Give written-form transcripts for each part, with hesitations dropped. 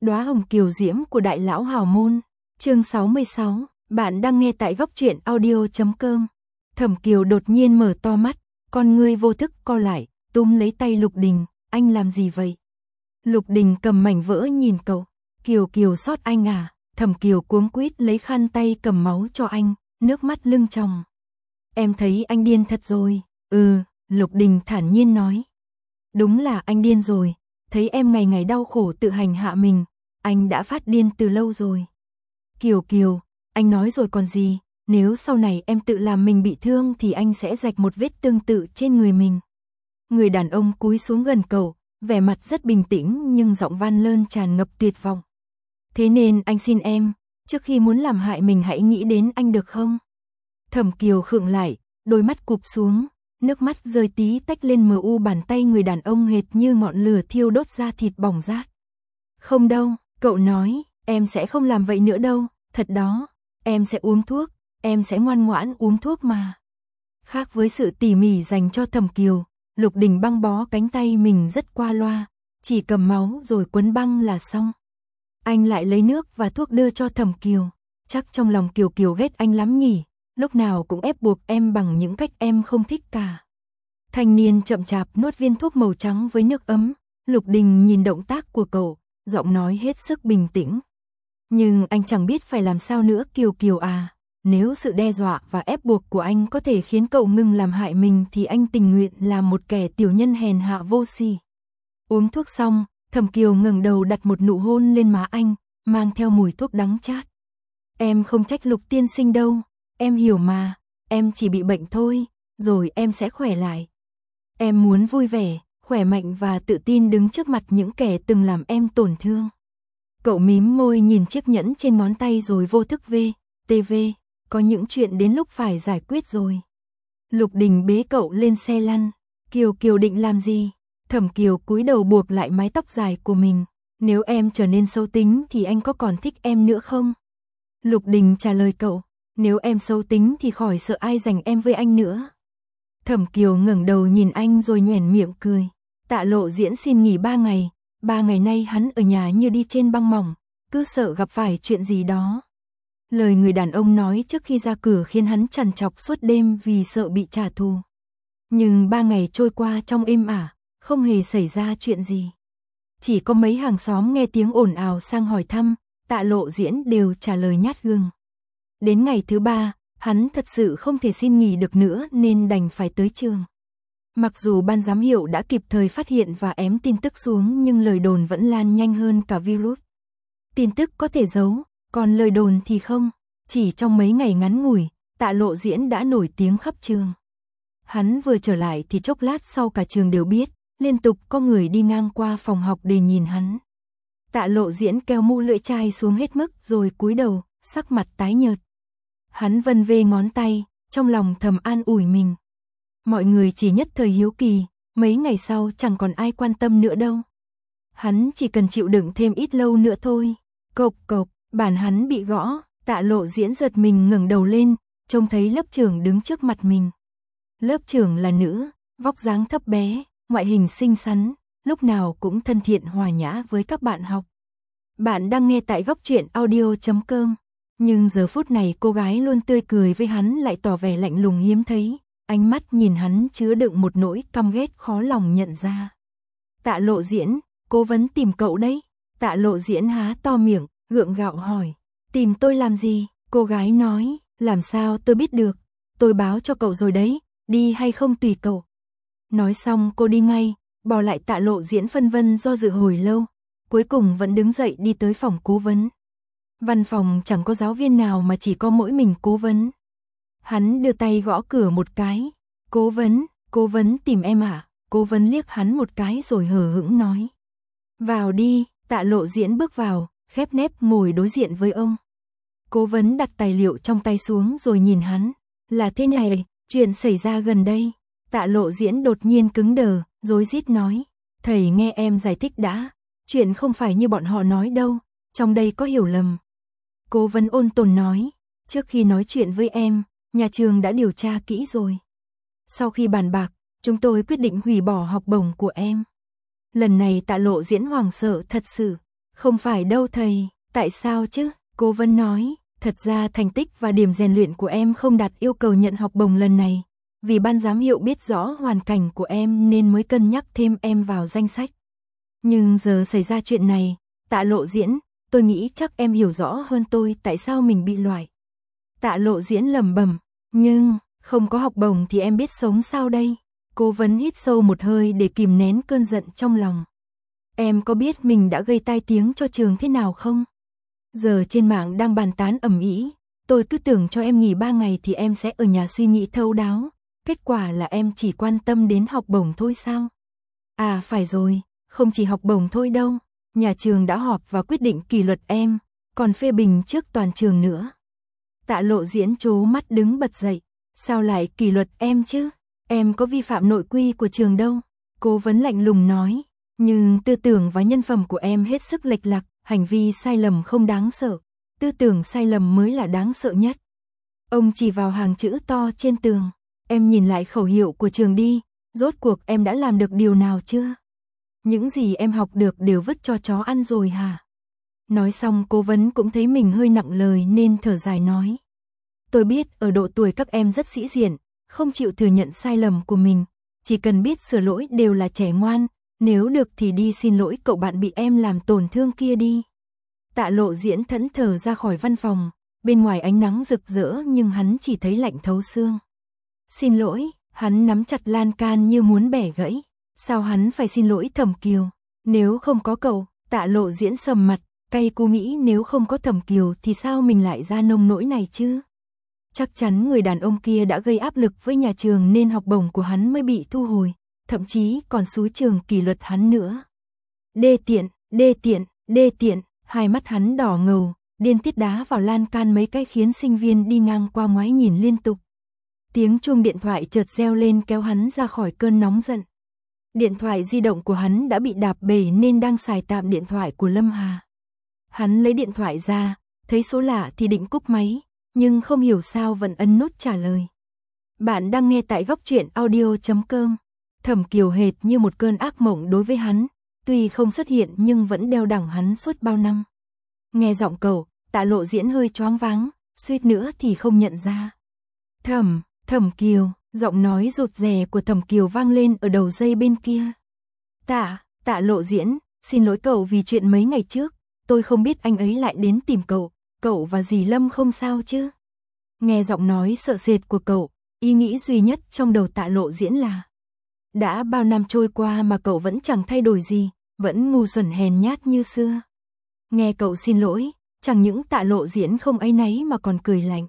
Đóa hồng kiều diễm của đại lão hào môn. Chương 66, bạn đang nghe tại góc truyện audio.com. Thẩm Kiều đột nhiên mở to mắt, con ngươi vô thức co lại, túm lấy tay Lục Đình, anh làm gì vậy? Lục Đình cầm mảnh vỡ nhìn cậu, Kiều Kiều xót anh à? Thẩm Kiều cuống quýt lấy khăn tay cầm máu cho anh, nước mắt lưng tròng. Em thấy anh điên thật rồi. Lục Đình thản nhiên nói. Đúng là anh điên rồi, thấy em ngày ngày đau khổ tự hành hạ mình, anh đã phát điên từ lâu rồi. Kiều Kiều, anh nói rồi còn gì, nếu sau này em tự làm mình bị thương thì anh sẽ rạch một vết tương tự trên người mình. Người đàn ông cúi xuống gần cậu, vẻ mặt rất bình tĩnh nhưng giọng van lơn tràn ngập tuyệt vọng. Thế nên anh xin em, trước khi muốn làm hại mình hãy nghĩ đến anh được không? Thẩm Kiều khựng lại, đôi mắt cụp xuống, nước mắt rơi tí tách lên mờ u bàn tay người đàn ông hệt như ngọn lửa thiêu đốt da thịt bỏng rát. Không đâu, cậu nói, em sẽ không làm vậy nữa đâu, thật đó, em sẽ uống thuốc, em sẽ ngoan ngoãn uống thuốc mà. Khác với sự tỉ mỉ dành cho Thẩm Kiều, Lục Đình băng bó cánh tay mình rất qua loa, chỉ cầm máu rồi quấn băng là xong. Anh lại lấy nước và thuốc đưa cho Thẩm Kiều, chắc trong lòng Kiều Kiều ghét anh lắm nhỉ, lúc nào cũng ép buộc em bằng những cách em không thích cả. Thanh niên chậm chạp nuốt viên thuốc màu trắng với nước ấm, Lục Đình nhìn động tác của cậu, giọng nói hết sức bình tĩnh. Nhưng anh chẳng biết phải làm sao nữa Kiều Kiều à, nếu sự đe dọa và ép buộc của anh có thể khiến cậu ngừng làm hại mình thì anh tình nguyện làm một kẻ tiểu nhân hèn hạ vô sỉ. Uống thuốc xong, Thẩm Kiều ngẩng đầu đặt một nụ hôn lên má anh, mang theo mùi thuốc đắng chát. Em không trách Lục tiên sinh đâu, em hiểu mà, em chỉ bị bệnh thôi, rồi em sẽ khỏe lại. Em muốn vui vẻ, khỏe mạnh và tự tin đứng trước mặt những kẻ từng làm em tổn thương. Cậu mím môi nhìn chiếc nhẫn trên ngón tay rồi vô thức TV, có những chuyện đến lúc phải giải quyết rồi. Lục Đình bế cậu lên xe lăn. Kiều Kiều định làm gì? Thẩm Kiều cúi đầu buộc lại mái tóc dài của mình. Nếu em trở nên xấu tính thì anh có còn thích em nữa không? Lục Đình trả lời cậu. Nếu em xấu tính thì khỏi sợ ai giành em với anh nữa. Thẩm Kiều ngẩng đầu nhìn anh rồi nhoẻn miệng cười. Tạ Lộ Diễn xin nghỉ 3 ngày. 3 ngày nay hắn ở nhà như đi trên băng mỏng, cứ sợ gặp phải chuyện gì đó. Lời người đàn ông nói trước khi ra cửa khiến hắn trằn trọc suốt đêm vì sợ bị trả thù. Nhưng 3 ngày trôi qua trong êm ả, không hề xảy ra chuyện gì. Chỉ có mấy hàng xóm nghe tiếng ồn ào sang hỏi thăm, Tạ Lộ Diễn đều trả lời nhát gừng. Đến ngày thứ 3, hắn thật sự không thể xin nghỉ được nữa nên đành phải tới trường. Mặc dù ban giám hiệu đã kịp thời phát hiện và ém tin tức xuống nhưng lời đồn vẫn lan nhanh hơn cả virus. Tin tức có thể giấu, còn lời đồn thì không. Chỉ trong mấy ngày ngắn ngủi, Tạ Lộ Diễn đã nổi tiếng khắp trường. Hắn vừa trở lại thì chốc lát sau cả trường đều biết, liên tục có người đi ngang qua phòng học để nhìn hắn. Tạ Lộ Diễn kéo mũ lưỡi chai xuống hết mức rồi cúi đầu, sắc mặt tái nhợt. Hắn vân vê ngón tay, trong lòng thầm an ủi mình. Mọi người chỉ nhất thời hiếu kỳ, mấy ngày sau chẳng còn ai quan tâm nữa đâu. Hắn chỉ cần chịu đựng thêm ít lâu nữa thôi. Cộc cộc, bàn hắn bị gõ, Tạ Lộ Diễn giật mình ngẩng đầu lên, trông thấy lớp trưởng đứng trước mặt mình. Lớp trưởng là nữ, vóc dáng thấp bé, ngoại hình xinh xắn, lúc nào cũng thân thiện hòa nhã với các bạn học. Bạn đang nghe tại góc truyện audio.com. Nhưng giờ phút này cô gái luôn tươi cười với hắn lại tỏ vẻ lạnh lùng hiếm thấy. Ánh mắt nhìn hắn chứa đựng một nỗi căm ghét khó lòng nhận ra. Tạ Lộ Diễn, cố vấn tìm cậu đấy. Tạ Lộ Diễn há to miệng, gượng gạo hỏi. Tìm tôi làm gì? Cô gái nói, làm sao tôi biết được. Tôi báo cho cậu rồi đấy, đi hay không tùy cậu. Nói xong cô đi ngay, bỏ lại Tạ Lộ Diễn phân vân do dự hồi lâu. Cuối cùng vẫn đứng dậy đi tới phòng cố vấn. Văn phòng chẳng có giáo viên nào mà chỉ có mỗi mình cố vấn. Hắn đưa tay gõ cửa một cái. Cố vấn tìm em à? Cố vấn liếc hắn một cái rồi hờ hững nói. Vào đi. Tạ Lộ Diễn bước vào, khép nép ngồi đối diện với ông. Cố vấn đặt tài liệu trong tay xuống rồi nhìn hắn. Là thế này, chuyện xảy ra gần đây. Tạ Lộ Diễn đột nhiên cứng đờ, rối rít nói. Thầy nghe em giải thích đã. Chuyện không phải như bọn họ nói đâu, trong đây có hiểu lầm. Cố vấn ôn tồn nói. Trước khi nói chuyện với em, nhà trường đã điều tra kỹ rồi. Sau khi bàn bạc, chúng tôi quyết định hủy bỏ học bổng của em. Lần này Tạ Lộ Diễn hoảng sợ thật sự. Không phải đâu thầy, tại sao chứ? Cố vấn nói, thật ra thành tích và điểm rèn luyện của em không đạt yêu cầu nhận học bổng lần này. Vì ban giám hiệu biết rõ hoàn cảnh của em nên mới cân nhắc thêm em vào danh sách. Nhưng giờ xảy ra chuyện này, Tạ Lộ Diễn, tôi nghĩ chắc em hiểu rõ hơn tôi tại sao mình bị loại. Tạ Lộ Diễn lẩm bẩm, nhưng, không có học bổng thì em biết sống sao đây? Cố vấn hít sâu một hơi để kìm nén cơn giận trong lòng. Em có biết mình đã gây tai tiếng cho trường thế nào không? Giờ trên mạng đang bàn tán ầm ĩ, tôi cứ tưởng cho em nghỉ 3 ngày thì em sẽ ở nhà suy nghĩ thấu đáo. Kết quả là em chỉ quan tâm đến học bổng thôi sao? À phải rồi, không chỉ học bổng thôi đâu. Nhà trường đã họp và quyết định kỷ luật em, còn phê bình trước toàn trường nữa. Tạ Lộ Diễn trố mắt đứng bật dậy. Sao lại kỷ luật em chứ? Em có vi phạm nội quy của trường đâu. Cố vấn lạnh lùng nói. Nhưng tư tưởng và nhân phẩm của em hết sức lệch lạc, hành vi sai lầm không đáng sợ. Tư tưởng sai lầm mới là đáng sợ nhất. Ông chỉ vào hàng chữ to trên tường. Em nhìn lại khẩu hiệu của trường đi, rốt cuộc em đã làm được điều nào chưa? Những gì em học được đều vứt cho chó ăn rồi hả? Nói xong cố vấn cũng thấy mình hơi nặng lời nên thở dài nói. Tôi biết ở độ tuổi các em rất sĩ diện, không chịu thừa nhận sai lầm của mình, chỉ cần biết sửa lỗi đều là trẻ ngoan, nếu được thì đi xin lỗi cậu bạn bị em làm tổn thương kia đi. Tạ Lộ Diễn thẫn thờ ra khỏi văn phòng, bên ngoài ánh nắng rực rỡ nhưng hắn chỉ thấy lạnh thấu xương. Xin lỗi, hắn nắm chặt lan can như muốn bẻ gãy. Sao hắn phải xin lỗi Thẩm Kiều? Nếu không có cậu, Tạ Lộ Diễn sầm mặt, cay cú nghĩ nếu không có Thẩm Kiều thì sao mình lại ra nông nỗi này chứ? Chắc chắn người đàn ông kia đã gây áp lực với nhà trường nên học bổng của hắn mới bị thu hồi, thậm chí còn xúi trường kỷ luật hắn nữa. Đê tiện, đê tiện, đê tiện, hai mắt hắn đỏ ngầu, điên tiết đá vào lan can mấy cái khiến sinh viên đi ngang qua ngoái nhìn liên tục. Tiếng chuông điện thoại chợt reo lên kéo hắn ra khỏi cơn nóng giận. Điện thoại di động của hắn đã bị đạp bể nên đang xài tạm điện thoại của Lâm Hà. Hắn lấy điện thoại ra, thấy số lạ thì định cúp máy, nhưng không hiểu sao vẫn ấn nút trả lời. Bạn đang nghe tại Góc Truyện Audio.com. Thẩm Kiều hệt như một cơn ác mộng đối với hắn, tuy không xuất hiện nhưng vẫn đeo đẳng hắn suốt bao năm. Nghe giọng cậu, Tạ Lộ Diễn hơi choáng váng, suýt nữa thì không nhận ra. Thẩm Kiều, giọng nói rụt rè của Thẩm Kiều vang lên ở đầu dây bên kia. Tạ Lộ Diễn, xin lỗi cậu vì chuyện mấy ngày trước, tôi không biết anh ấy lại đến tìm cậu và dì Lâm không sao chứ? Nghe giọng nói sợ sệt của cậu, ý nghĩ duy nhất trong đầu Tạ Lộ Diễn là đã bao năm trôi qua mà cậu vẫn chẳng thay đổi gì, vẫn ngu xuẩn hèn nhát như xưa. Nghe cậu xin lỗi, chẳng những Tạ Lộ Diễn không áy náy mà còn cười lạnh.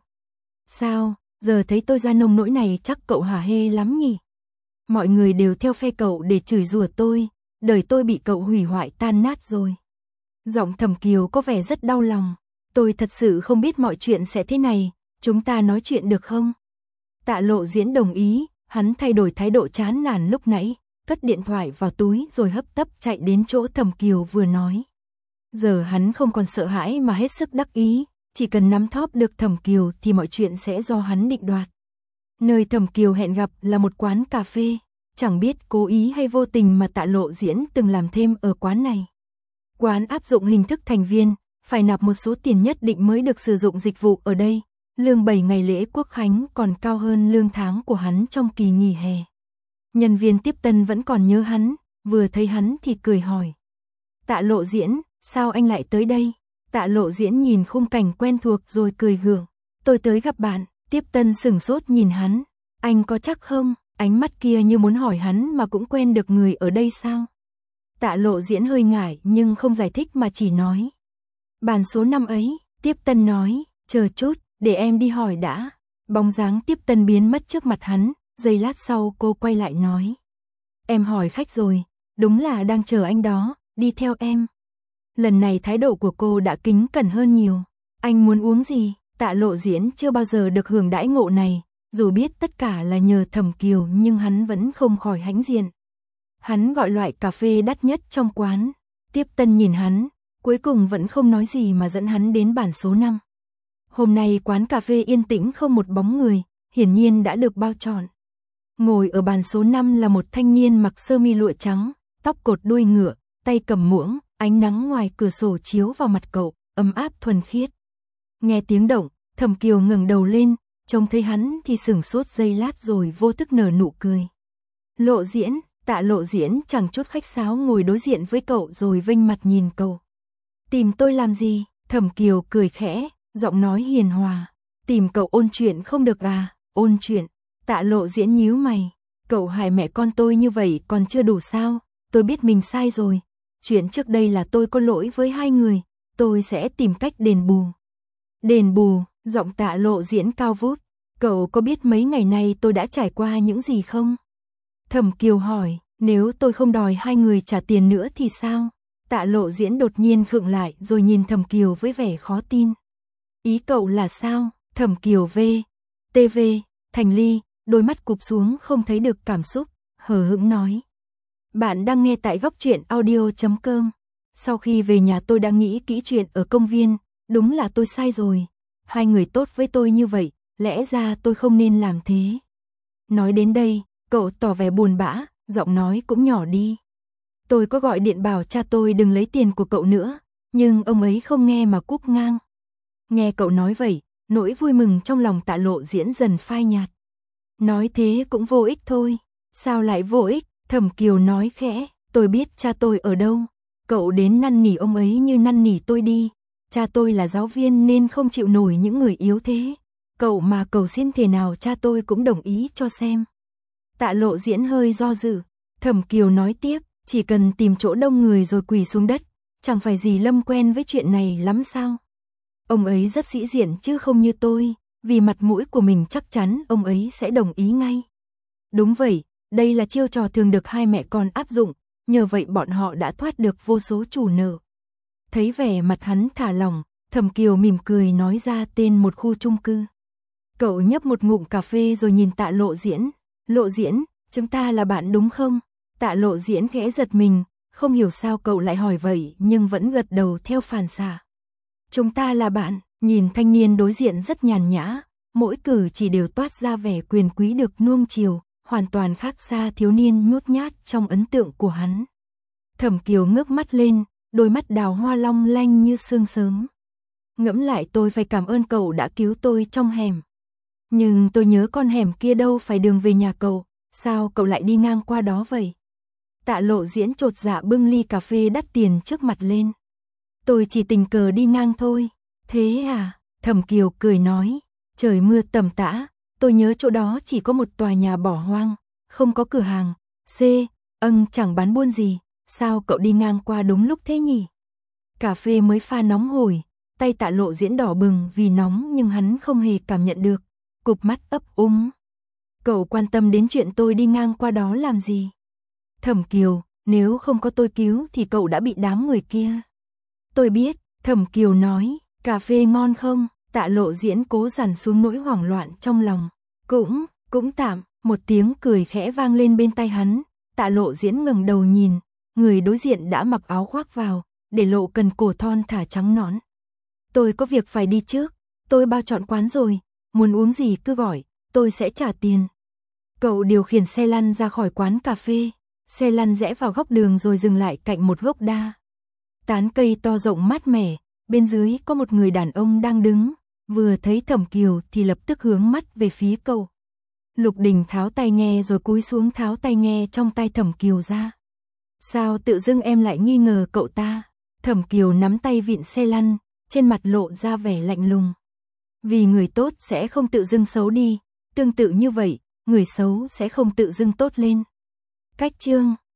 Sao, giờ thấy tôi ra nông nỗi này chắc cậu hả hê lắm nhỉ? Mọi người đều theo phe cậu để chửi rủa tôi, đời tôi bị cậu hủy hoại tan nát rồi. Giọng Thẩm Kiều có vẻ rất đau lòng. Tôi thật sự không biết mọi chuyện sẽ thế này, chúng ta nói chuyện được không? Tạ Lộ Diễn đồng ý, hắn thay đổi thái độ chán nản lúc nãy, cất điện thoại vào túi rồi hấp tấp chạy đến chỗ Thẩm Kiều vừa nói. Giờ hắn không còn sợ hãi mà hết sức đắc ý, chỉ cần nắm thóp được Thẩm Kiều thì mọi chuyện sẽ do hắn định đoạt. Nơi Thẩm Kiều hẹn gặp là một quán cà phê, chẳng biết cố ý hay vô tình mà Tạ Lộ Diễn từng làm thêm ở quán này. Quán áp dụng hình thức thành viên, phải nạp một số tiền nhất định mới được sử dụng dịch vụ ở đây. Lương 7 ngày lễ Quốc Khánh còn cao hơn lương tháng của hắn trong kỳ nghỉ hè. Nhân viên tiếp tân vẫn còn nhớ hắn, vừa thấy hắn thì cười hỏi. Tạ Lộ Diễn, sao anh lại tới đây? Tạ Lộ Diễn nhìn khung cảnh quen thuộc rồi cười gượng. Tôi tới gặp bạn. Tiếp tân sửng sốt nhìn hắn. Anh có chắc không? Ánh mắt kia như muốn hỏi hắn mà cũng quen được người ở đây sao? Tạ Lộ Diễn hơi ngại nhưng không giải thích mà chỉ nói. Bàn số 5 ấy, tiếp tân nói, chờ chút, để em đi hỏi đã. Bóng dáng tiếp tân biến mất trước mặt hắn, giây lát sau cô quay lại nói. Em hỏi khách rồi, đúng là đang chờ anh đó, đi theo em. Lần này thái độ của cô đã kính cẩn hơn nhiều. Anh muốn uống gì? Tạ Lộ Diễn chưa bao giờ được hưởng đãi ngộ này, dù biết tất cả là nhờ Thẩm Kiều nhưng hắn vẫn không khỏi hãnh diện. Hắn gọi loại cà phê đắt nhất trong quán. Tiếp tân nhìn hắn, cuối cùng vẫn không nói gì mà dẫn hắn đến bàn số 5. Hôm nay quán cà phê yên tĩnh không một bóng người, hiển nhiên đã được bao trọn. Ngồi ở bàn số 5 là một thanh niên mặc sơ mi lụa trắng, tóc cột đuôi ngựa, tay cầm muỗng, ánh nắng ngoài cửa sổ chiếu vào mặt cậu, ấm áp thuần khiết. Nghe tiếng động, Thẩm Kiều ngẩng đầu lên, trông thấy hắn thì sửng sốt giây lát rồi vô thức nở nụ cười. Lộ Diễn, Tạ Lộ Diễn chẳng chút khách sáo ngồi đối diện với cậu rồi vênh mặt nhìn cậu. Tìm tôi làm gì? Thẩm Kiều cười khẽ, giọng nói hiền hòa. Tìm cậu ôn chuyện không được à? Ôn chuyện? Tạ Lộ Diễn nhíu mày. Cậu hại mẹ con tôi như vậy còn chưa đủ sao? Tôi biết mình sai rồi. Chuyện trước đây là tôi có lỗi với hai người. Tôi sẽ tìm cách đền bù. Đền bù? Giọng Tạ Lộ Diễn cao vút. Cậu có biết mấy ngày nay tôi đã trải qua những gì không? Thẩm Kiều hỏi, nếu tôi không đòi hai người trả tiền nữa thì sao? Tạ Lộ Diễn đột nhiên khựng lại rồi nhìn Thẩm Kiều với vẻ khó tin. Ý cậu là sao? Thẩm Kiều TV, Thành Ly, đôi mắt cụp xuống không thấy được cảm xúc, hờ hững nói. Bạn đang nghe tại góc truyện audio.com. Sau khi về nhà tôi đã nghĩ kỹ chuyện ở công viên, đúng là tôi sai rồi. Hai người tốt với tôi như vậy, lẽ ra tôi không nên làm thế. Nói đến đây, cậu tỏ vẻ buồn bã, giọng nói cũng nhỏ đi. Tôi có gọi điện bảo cha tôi đừng lấy tiền của cậu nữa, nhưng ông ấy không nghe mà cúp ngang. Nghe cậu nói vậy, nỗi vui mừng trong lòng Tạ Lộ Diễn dần phai nhạt. Nói thế cũng vô ích thôi. Sao lại vô ích? Thẩm Kiều nói khẽ, tôi biết cha tôi ở đâu. Cậu đến năn nỉ ông ấy như năn nỉ tôi đi. Cha tôi là giáo viên nên không chịu nổi những người yếu thế. Cậu mà cầu xin thế nào cha tôi cũng đồng ý cho xem. Tạ Lộ Diễn hơi do dự. Thẩm Kiều nói tiếp, chỉ cần tìm chỗ đông người rồi quỳ xuống đất. Chẳng phải dì Lâm quen với chuyện này lắm sao? Ông ấy rất sĩ diện chứ không như tôi. Vì mặt mũi của mình chắc chắn ông ấy sẽ đồng ý ngay. Đúng vậy, đây là chiêu trò thường được hai mẹ con áp dụng. Nhờ vậy bọn họ đã thoát được vô số chủ nợ. Thấy vẻ mặt hắn thả lỏng, Thẩm Kiều mỉm cười nói ra tên một khu chung cư. Cậu nhấp một ngụm cà phê rồi nhìn Tạ Lộ Diễn. Lộ Diễn, chúng ta là bạn đúng không? Tạ Lộ Diễn khẽ giật mình, không hiểu sao cậu lại hỏi vậy nhưng vẫn gật đầu theo phản xạ. Chúng ta là bạn, nhìn thanh niên đối diện rất nhàn nhã, mỗi cử chỉ đều toát ra vẻ quyền quý được nuông chiều, hoàn toàn khác xa thiếu niên nhút nhát trong ấn tượng của hắn. Thẩm Kiều ngước mắt lên, đôi mắt đào hoa long lanh như sương sớm. Ngẫm lại tôi phải cảm ơn cậu đã cứu tôi trong hẻm. Nhưng tôi nhớ con hẻm kia đâu phải đường về nhà cậu, sao cậu lại đi ngang qua đó vậy? Tạ Lộ Diễn chột dạ bưng ly cà phê đắt tiền trước mặt lên. Tôi chỉ tình cờ đi ngang thôi. Thế à? Thẩm Kiều cười nói. Trời mưa tầm tã, tôi nhớ chỗ đó chỉ có một tòa nhà bỏ hoang, không có cửa hàng. Chẳng bán buôn gì. Sao cậu đi ngang qua đúng lúc thế nhỉ? Cà phê mới pha nóng hổi, tay Tạ Lộ Diễn đỏ bừng vì nóng nhưng hắn không hề cảm nhận được. Cụp mắt ấp úng. Cậu quan tâm đến chuyện tôi đi ngang qua đó làm gì? Thẩm Kiều, nếu không có tôi cứu thì cậu đã bị đám người kia. Tôi biết, Thẩm Kiều nói, cà phê ngon không? Tạ Lộ Diễn cố dằn xuống nỗi hoảng loạn trong lòng. Cũng tạm, một tiếng cười khẽ vang lên bên tai hắn. Tạ Lộ Diễn ngẩng đầu nhìn, người đối diện đã mặc áo khoác vào, để lộ cần cổ thon thả trắng nõn. Tôi có việc phải đi trước, tôi bao chọn quán rồi, muốn uống gì cứ gọi, tôi sẽ trả tiền. Cậu điều khiển xe lăn ra khỏi quán cà phê, xe lăn rẽ vào góc đường rồi dừng lại cạnh một gốc đa. Tán cây to rộng mát mẻ, bên dưới có một người đàn ông đang đứng, vừa thấy Thẩm Kiều thì lập tức hướng mắt về phía cậu. Lục Đình tháo tai nghe rồi cúi xuống tháo tai nghe trong tay Thẩm Kiều ra. Sao tự dưng em lại nghi ngờ cậu ta? Thẩm Kiều nắm tay vịn xe lăn, trên mặt lộ ra vẻ lạnh lùng. Vì người tốt sẽ không tự dưng xấu đi, tương tự như vậy, người xấu sẽ không tự dưng tốt lên. Cách chương